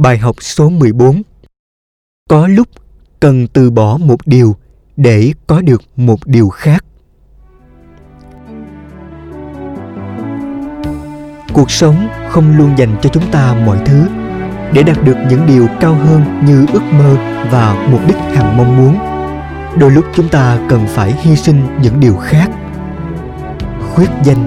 Bài học số 14. Có lúc cần từ bỏ một điều để có được một điều khác. Cuộc sống không luôn dành cho chúng ta mọi thứ. Để đạt được những điều cao hơn như ước mơ và mục đích hằng mong muốn, đôi lúc chúng ta cần phải hy sinh những điều khác. Khuyết danh.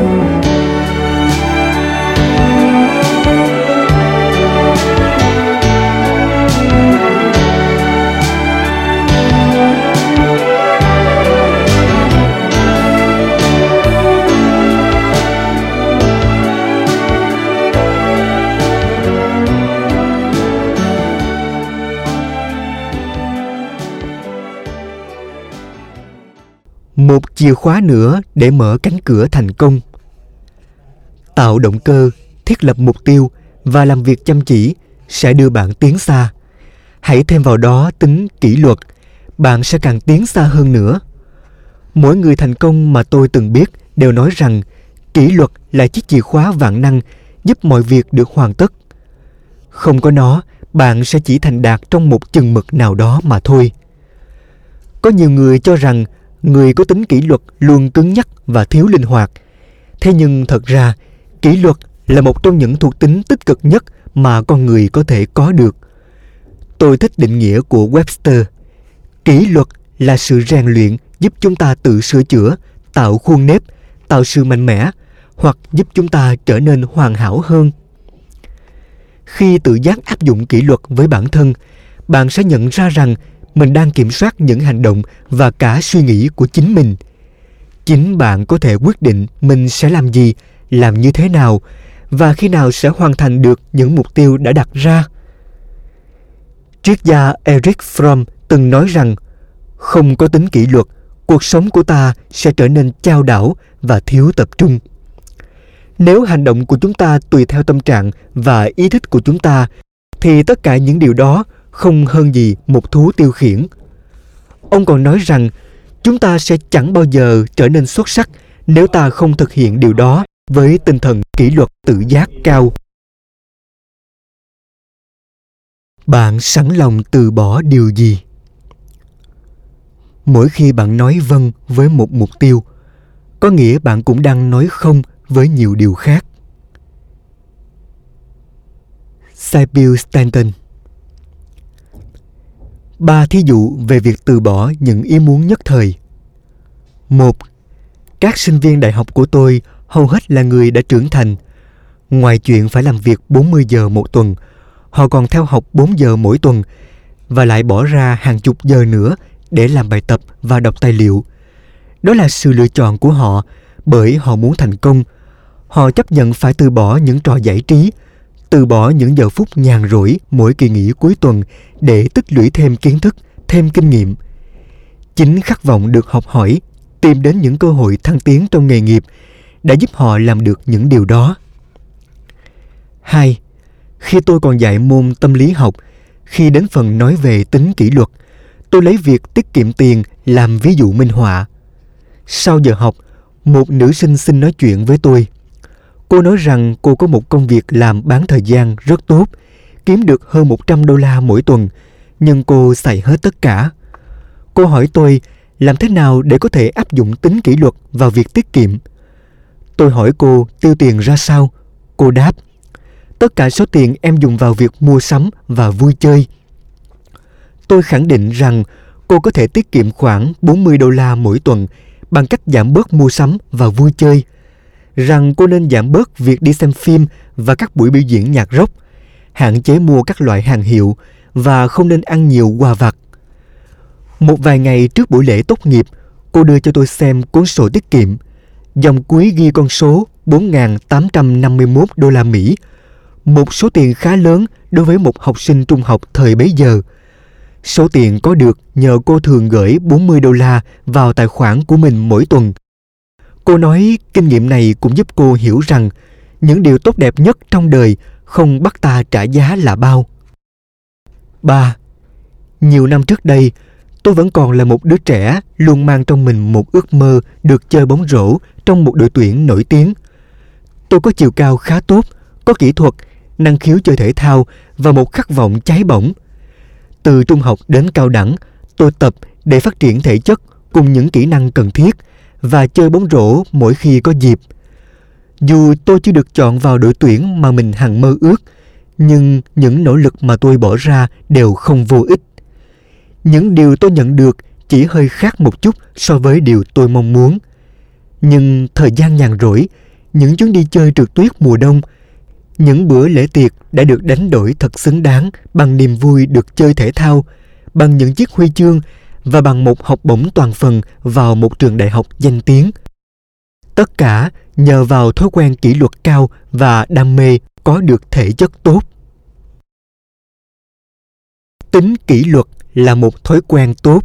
Một chìa khóa nữa để mở cánh cửa thành công. Tạo động cơ, thiết lập mục tiêu và làm việc chăm chỉ sẽ đưa bạn tiến xa. Hãy thêm vào đó tính kỷ luật, bạn sẽ càng tiến xa hơn nữa. Mỗi người thành công mà tôi từng biết đều nói rằng kỷ luật là chiếc chìa khóa vạn năng giúp mọi việc được hoàn tất. Không có nó, bạn sẽ chỉ thành đạt trong một chừng mực nào đó mà thôi. Có nhiều người cho rằng người có tính kỷ luật luôn cứng nhắc và thiếu linh hoạt. Thế nhưng thật ra, kỷ luật là một trong những thuộc tính tích cực nhất mà con người có thể có được. Tôi thích định nghĩa của Webster. Kỷ luật là sự rèn luyện giúp chúng ta tự sửa chữa, tạo khuôn nếp, tạo sự mạnh mẽ, hoặc giúp chúng ta trở nên hoàn hảo hơn. Khi tự giác áp dụng kỷ luật với bản thân, bạn sẽ nhận ra rằng mình đang kiểm soát những hành động và cả suy nghĩ của chính mình. Chính bạn có thể quyết định mình sẽ làm gì, làm như thế nào và khi nào sẽ hoàn thành được những mục tiêu đã đặt ra. Triết gia Erich Fromm từng nói rằng không có tính kỷ luật, cuộc sống của ta sẽ trở nên chao đảo và thiếu tập trung. Nếu hành động của chúng ta tùy theo tâm trạng và ý thích của chúng ta, thì tất cả những điều đó không hơn gì một thú tiêu khiển. Ông còn nói rằng chúng ta sẽ chẳng bao giờ trở nên xuất sắc nếu ta không thực hiện điều đó với tinh thần kỷ luật tự giác cao. Bạn sẵn lòng từ bỏ điều gì? Mỗi khi bạn nói vâng với một mục tiêu, có nghĩa bạn cũng đang nói không với nhiều điều khác. Sybil Stanton. 3 thí dụ về việc từ bỏ những ý muốn nhất thời. 1. Các sinh viên đại học của tôi hầu hết là người đã trưởng thành. Ngoài chuyện phải làm việc 40 giờ một tuần, họ còn theo học 4 giờ mỗi tuần và lại bỏ ra hàng chục giờ nữa để làm bài tập và đọc tài liệu. Đó là sự lựa chọn của họ bởi họ muốn thành công. Họ chấp nhận phải từ bỏ những trò giải trí, từ bỏ những giờ phút nhàn rỗi mỗi kỳ nghỉ cuối tuần để tích lũy thêm kiến thức, thêm kinh nghiệm. Chính khát vọng được học hỏi, tìm đến những cơ hội thăng tiến trong nghề nghiệp đã giúp họ làm được những điều đó. 2. Khi tôi còn dạy môn tâm lý học, khi đến phần nói về tính kỷ luật, tôi lấy việc tiết kiệm tiền làm ví dụ minh họa. Sau giờ học, một nữ sinh xin nói chuyện với tôi. Cô nói rằng cô có một công việc làm bán thời gian rất tốt, kiếm được hơn $100 mỗi tuần, nhưng cô xài hết tất cả. Cô hỏi tôi làm thế nào để có thể áp dụng tính kỷ luật vào việc tiết kiệm. Tôi hỏi cô tiêu tiền ra sao. Cô đáp, tất cả số tiền em dùng vào việc mua sắm và vui chơi. Tôi khẳng định rằng cô có thể tiết kiệm khoảng $40 mỗi tuần bằng cách giảm bớt mua sắm và vui chơi, rằng cô nên giảm bớt việc đi xem phim và các buổi biểu diễn nhạc rock, hạn chế mua các loại hàng hiệu và không nên ăn nhiều quà vặt. Một vài ngày trước buổi lễ tốt nghiệp, cô đưa cho tôi xem cuốn sổ tiết kiệm. Dòng cuối ghi con số $4.851, một số tiền khá lớn đối với một học sinh trung học thời bấy giờ. Số tiền có được nhờ cô thường gửi $40 vào tài khoản của mình mỗi tuần. Cô nói kinh nghiệm này cũng giúp cô hiểu rằng những điều tốt đẹp nhất trong đời không bắt ta trả giá là bao. 3. Nhiều năm trước đây, tôi vẫn còn là một đứa trẻ luôn mang trong mình một ước mơ được chơi bóng rổ trong một đội tuyển nổi tiếng. Tôi có chiều cao khá tốt, có kỹ thuật, năng khiếu chơi thể thao và một khát vọng cháy bỏng. Từ trung học đến cao đẳng, tôi tập để phát triển thể chất cùng những kỹ năng cần thiết và chơi bóng rổ mỗi khi có dịp. Dù tôi chưa được chọn vào đội tuyển mà mình hằng mơ ước, nhưng những nỗ lực mà tôi bỏ ra đều không vô ích. Những điều tôi nhận được chỉ hơi khác một chút so với điều tôi mong muốn. Nhưng thời gian nhàn rỗi, những chuyến đi chơi trượt tuyết mùa đông, những bữa lễ tiệc đã được đánh đổi thật xứng đáng bằng niềm vui được chơi thể thao, bằng những chiếc huy chương và bằng một học bổng toàn phần vào một trường đại học danh tiếng. Tất cả nhờ vào thói quen kỷ luật cao và đam mê có được thể chất tốt. Tính kỷ luật là một thói quen tốt.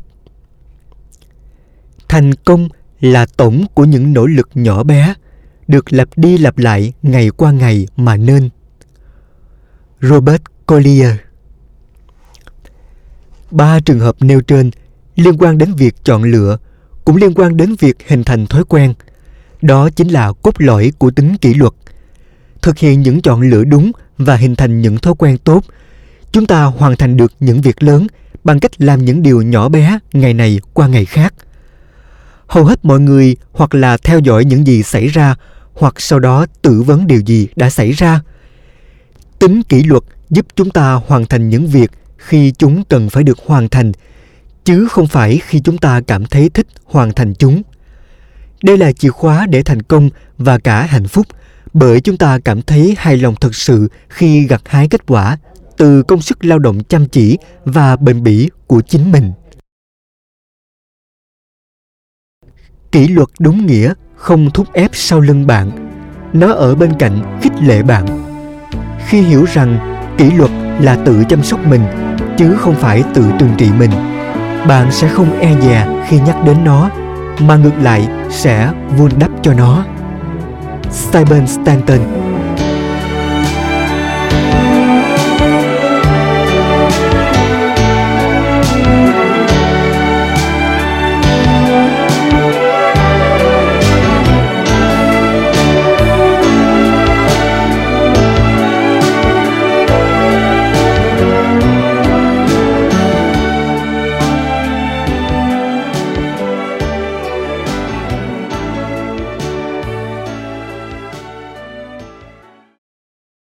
Thành công là tổng của những nỗ lực nhỏ bé, được lặp đi lặp lại ngày qua ngày mà nên. Robert Collier. 3 trường hợp nêu trên liên quan đến việc chọn lựa, cũng liên quan đến việc hình thành thói quen. Đó chính là cốt lõi của tính kỷ luật. Thực hiện những chọn lựa đúng và hình thành những thói quen tốt, chúng ta hoàn thành được những việc lớn bằng cách làm những điều nhỏ bé ngày này qua ngày khác. Hầu hết mọi người hoặc là theo dõi những gì xảy ra, hoặc sau đó tự vấn điều gì đã xảy ra. Tính kỷ luật giúp chúng ta hoàn thành những việc khi chúng cần phải được hoàn thành, chứ không phải khi chúng ta cảm thấy thích hoàn thành chúng. Đây là chìa khóa để thành công và cả hạnh phúc, bởi chúng ta cảm thấy hài lòng thực sự khi gặt hái kết quả từ công sức lao động chăm chỉ và bền bỉ của chính mình. Kỷ luật đúng nghĩa không thúc ép sau lưng bạn, nó ở bên cạnh khích lệ bạn. Khi hiểu rằng kỷ luật là tự chăm sóc mình chứ không phải tự trừng trị mình, bạn sẽ không e dè khi nhắc đến nó, mà ngược lại sẽ vun đắp cho nó. Simon Stanton.